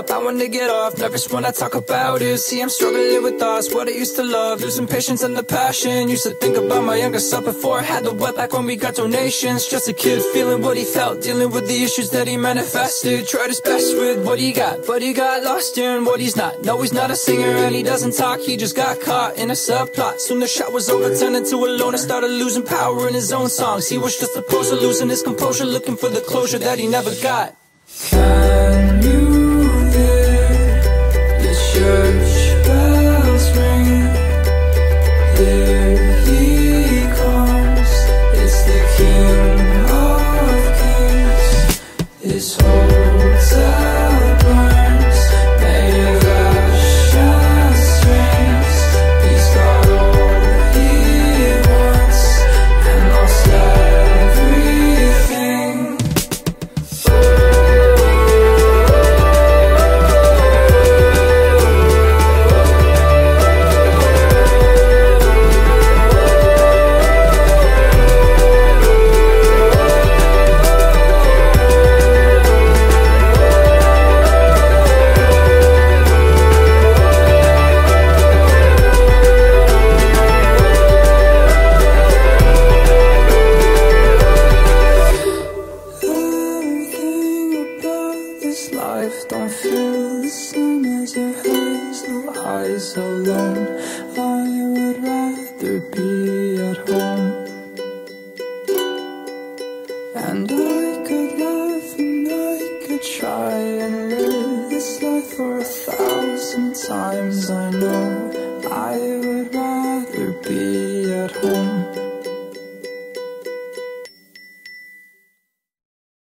up, I wanna get off, nervous when I talk about it. See, I'm struggling with thoughts, what I used to love, losing patience and the passion. Used to think about my younger self before I had the wet back when we got donations. Just a kid feeling what he felt, dealing with the issues that he manifested. Tried his best with what he got, but he got lost in what he's not. No, he's not a singer and he doesn't talk, he just got caught in a subplot. Soon the shot was over, turned into a loner, started losing power in his own songs. He was just a poser, losing his composure, looking for the closure that he never got. Can you hear the church bells ring? Here he comes, it's the King of Kings. His hotel burns, made of ash and strings. He's got all he wants and lost everything. Life don't feel the same as your hazel eyes alone. I would rather be at home. And I could laugh and I could try and live this life for 1,000 times. I know I would